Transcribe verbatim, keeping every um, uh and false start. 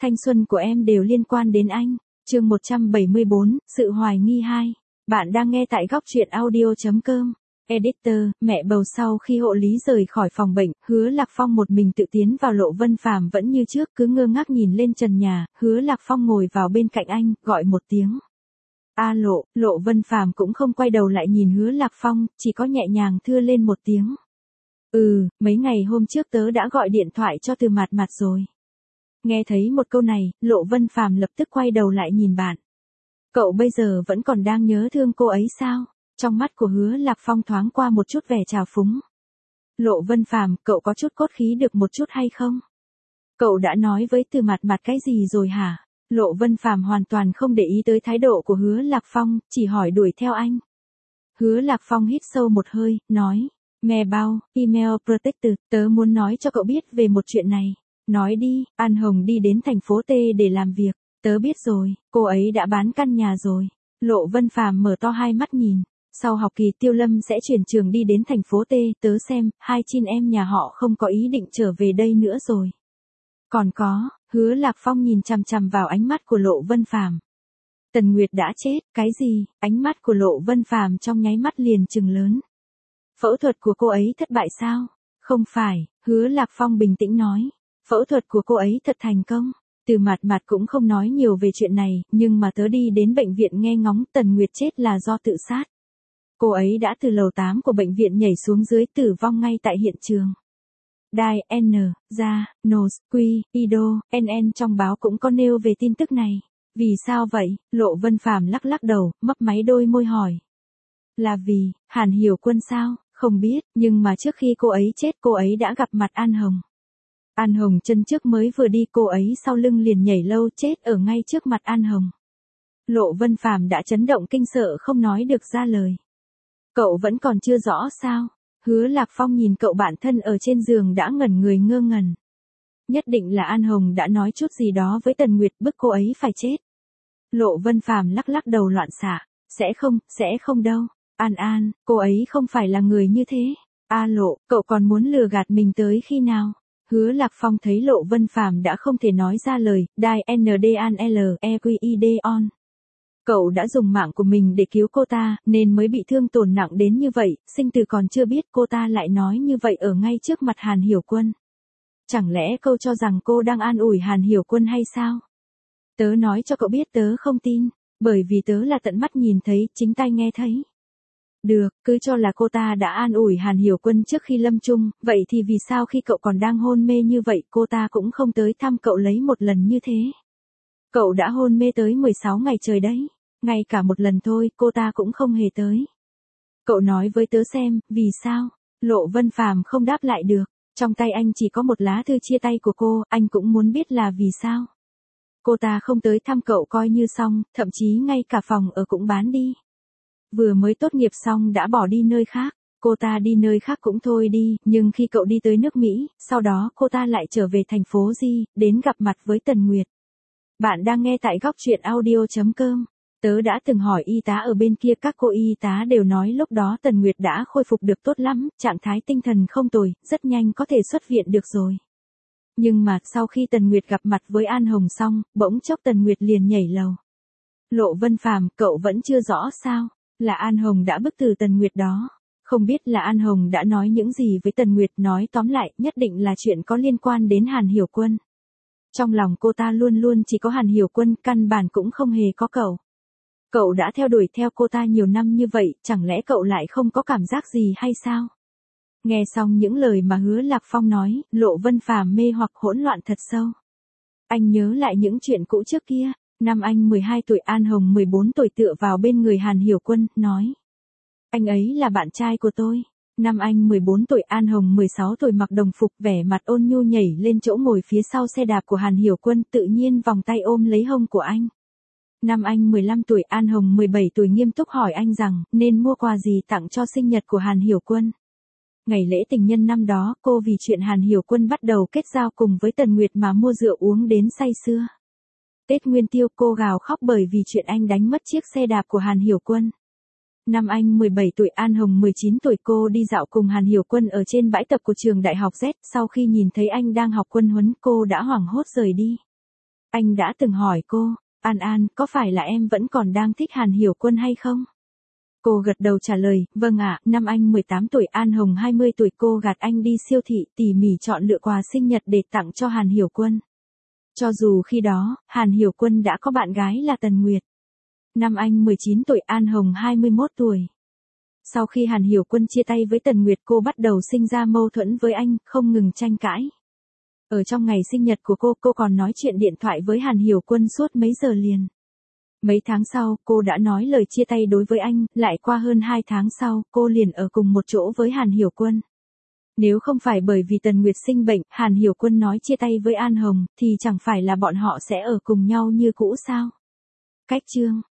Thanh xuân của em đều liên quan đến anh. Chương một trăm bảy mươi bốn, sự hoài nghi hai. Bạn đang nghe tại góc truyện audio chấm com. Editor, mẹ bầu sau khi hộ lý rời khỏi phòng bệnh, Hứa Lạc Phong một mình tự tiến vào. Lộ Vân Phàm vẫn như trước cứ ngơ ngác nhìn lên trần nhà. Hứa Lạc Phong ngồi vào bên cạnh anh, gọi một tiếng. A Lộ, Lộ Vân Phàm cũng không quay đầu lại nhìn Hứa Lạc Phong, chỉ có nhẹ nhàng thưa lên một tiếng. Ừ, mấy ngày hôm trước tớ đã gọi điện thoại cho Từ Mạt Mạt rồi. Nghe thấy một câu này, Lộ Vân Phàm lập tức quay đầu lại nhìn bạn. Cậu bây giờ vẫn còn đang nhớ thương cô ấy sao? Trong mắt của Hứa Lạc Phong thoáng qua một chút vẻ trào phúng. Lộ Vân Phàm, cậu có chút cốt khí được một chút hay không? Cậu đã nói với Từ Mạt Mạt cái gì rồi hả? Lộ Vân Phàm hoàn toàn không để ý tới thái độ của Hứa Lạc Phong, chỉ hỏi đuổi theo anh. Hứa Lạc Phong hít sâu một hơi, nói. Mẹ bao, email protector, tớ muốn nói cho cậu biết về một chuyện này. Nói đi, An Hồng đi đến thành phố T để làm việc. Tớ biết rồi, cô ấy đã bán căn nhà rồi. Lộ Vân Phàm mở to hai mắt nhìn. Sau học kỳ Tiêu Lâm sẽ chuyển trường đi đến thành phố T, tớ xem, hai chin em nhà họ không có ý định trở về đây nữa rồi. Còn có, Hứa Lạc Phong nhìn chằm chằm vào ánh mắt của Lộ Vân Phàm. Tần Nguyệt đã chết, cái gì? Ánh mắt của Lộ Vân Phàm trong nháy mắt liền trừng lớn. Phẫu thuật của cô ấy thất bại sao? Không phải, Hứa Lạc Phong bình tĩnh nói. Phẫu thuật của cô ấy thật thành công. Từ Mạt Mạt cũng không nói nhiều về chuyện này, nhưng mà tớ đi đến bệnh viện nghe ngóng Tần Nguyệt chết là do tự sát. Cô ấy đã từ lầu tám của bệnh viện nhảy xuống dưới tử vong ngay tại hiện trường. Đài N, Ra, Nos, Quy, Ido, en en trong báo cũng có nêu về tin tức này. Vì sao vậy? Lộ Vân Phàm lắc lắc đầu, mấp máy đôi môi hỏi. Là vì, Hàn Hiểu Quân sao? Không biết, nhưng mà trước khi cô ấy chết cô ấy đã gặp mặt An Hồng. An Hồng chân trước mới vừa đi, cô ấy sau lưng liền nhảy lâu chết ở ngay trước mặt An Hồng. Lộ Vân Phàm đã chấn động kinh sợ không nói được ra lời. Cậu vẫn còn chưa rõ sao? Hứa Lạc Phong nhìn cậu bạn thân ở trên giường đã ngẩn người ngơ ngẩn. Nhất định là An Hồng đã nói chút gì đó với Tần Nguyệt bức cô ấy phải chết. Lộ Vân Phàm lắc lắc đầu loạn xạ. Sẽ không, sẽ không đâu. An An, cô ấy không phải là người như thế. A Lộ, cậu còn muốn lừa gạt mình tới khi nào? Hứa Lạc Phong thấy Lộ Vân Phàm đã không thể nói ra lời, đai en đê an lờ e quy i đê on. Cậu đã dùng mạng của mình để cứu cô ta, nên mới bị thương tổn nặng đến như vậy, sinh tử còn chưa biết cô ta lại nói như vậy ở ngay trước mặt Hàn Hiểu Quân. Chẳng lẽ cậu cho rằng cô đang an ủi Hàn Hiểu Quân hay sao? Tớ nói cho cậu biết tớ không tin, bởi vì tớ là tận mắt nhìn thấy, chính tai nghe thấy. Được, cứ cho là cô ta đã an ủi Hàn Hiểu Quân trước khi lâm chung, vậy thì vì sao khi cậu còn đang hôn mê như vậy cô ta cũng không tới thăm cậu lấy một lần như thế? Cậu đã hôn mê tới mười sáu ngày trời đấy, ngay cả một lần thôi cô ta cũng không hề tới. Cậu nói với tớ xem, vì sao? Lộ Vân Phàm không đáp lại được, trong tay anh chỉ có một lá thư chia tay của cô, anh cũng muốn biết là vì sao. Cô ta không tới thăm cậu coi như xong, thậm chí ngay cả phòng ở cũng bán đi. Vừa mới tốt nghiệp xong đã bỏ đi nơi khác, cô ta đi nơi khác cũng thôi đi, nhưng khi cậu đi tới nước Mỹ, sau đó cô ta lại trở về thành phố Di, đến gặp mặt với Tần Nguyệt. Bạn đang nghe tại góc truyện audio chấm com. Tớ đã từng hỏi y tá ở bên kia, các cô y tá đều nói lúc đó Tần Nguyệt đã khôi phục được tốt lắm, trạng thái tinh thần không tồi, rất nhanh có thể xuất viện được rồi. Nhưng mà sau khi Tần Nguyệt gặp mặt với An Hồng xong, bỗng chốc Tần Nguyệt liền nhảy lầu. Lộ Vân Phàm, cậu vẫn chưa rõ sao? Là An Hồng đã bức tử Tần Nguyệt đó. Không biết là An Hồng đã nói những gì với Tần Nguyệt, nói tóm lại, nhất định là chuyện có liên quan đến Hàn Hiểu Quân. Trong lòng cô ta luôn luôn chỉ có Hàn Hiểu Quân, căn bản cũng không hề có cậu. Cậu đã theo đuổi theo cô ta nhiều năm như vậy, chẳng lẽ cậu lại không có cảm giác gì hay sao? Nghe xong những lời mà Hứa Lạc Phong nói, Lộ Vân Phàm mê hoặc hỗn loạn thật sâu. Anh nhớ lại những chuyện cũ trước kia. Năm anh mười hai tuổi, An Hồng mười bốn tuổi tựa vào bên người Hàn Hiểu Quân, nói. Anh ấy là bạn trai của tôi. Năm anh mười bốn tuổi, An Hồng mười sáu tuổi mặc đồng phục, vẻ mặt ôn nhu nhảy lên chỗ ngồi phía sau xe đạp của Hàn Hiểu Quân, tự nhiên vòng tay ôm lấy hông của anh. Năm anh mười lăm tuổi, An Hồng mười bảy tuổi nghiêm túc hỏi anh rằng, nên mua quà gì tặng cho sinh nhật của Hàn Hiểu Quân. Ngày lễ tình nhân năm đó, cô vì chuyện Hàn Hiểu Quân bắt đầu kết giao cùng với Tần Nguyệt mà mua rượu uống đến say sưa. Tết Nguyên Tiêu cô gào khóc bởi vì chuyện anh đánh mất chiếc xe đạp của Hàn Hiểu Quân. Năm anh mười bảy tuổi, An Hồng mười chín tuổi, cô đi dạo cùng Hàn Hiểu Quân ở trên bãi tập của trường đại học Z, sau khi nhìn thấy anh đang học quân huấn cô đã hoảng hốt rời đi. Anh đã từng hỏi cô, An An, có phải là em vẫn còn đang thích Hàn Hiểu Quân hay không? Cô gật đầu trả lời, vâng ạ, năm anh mười tám tuổi, An Hồng hai mươi tuổi, cô gạt anh đi siêu thị tỉ mỉ chọn lựa quà sinh nhật để tặng cho Hàn Hiểu Quân. Cho dù khi đó, Hàn Hiểu Quân đã có bạn gái là Tần Nguyệt. Năm anh mười chín tuổi, An Hồng hai mươi mốt tuổi. Sau khi Hàn Hiểu Quân chia tay với Tần Nguyệt, cô bắt đầu sinh ra mâu thuẫn với anh, không ngừng tranh cãi. Ở trong ngày sinh nhật của cô, cô còn nói chuyện điện thoại với Hàn Hiểu Quân suốt mấy giờ liền. Mấy tháng sau, cô đã nói lời chia tay đối với anh, lại qua hơn hai tháng sau, cô liền ở cùng một chỗ với Hàn Hiểu Quân. Nếu không phải bởi vì Tần Nguyệt sinh bệnh, Hàn Hiểu Quân nói chia tay với An Hồng, thì chẳng phải là bọn họ sẽ ở cùng nhau như cũ sao? Cách chương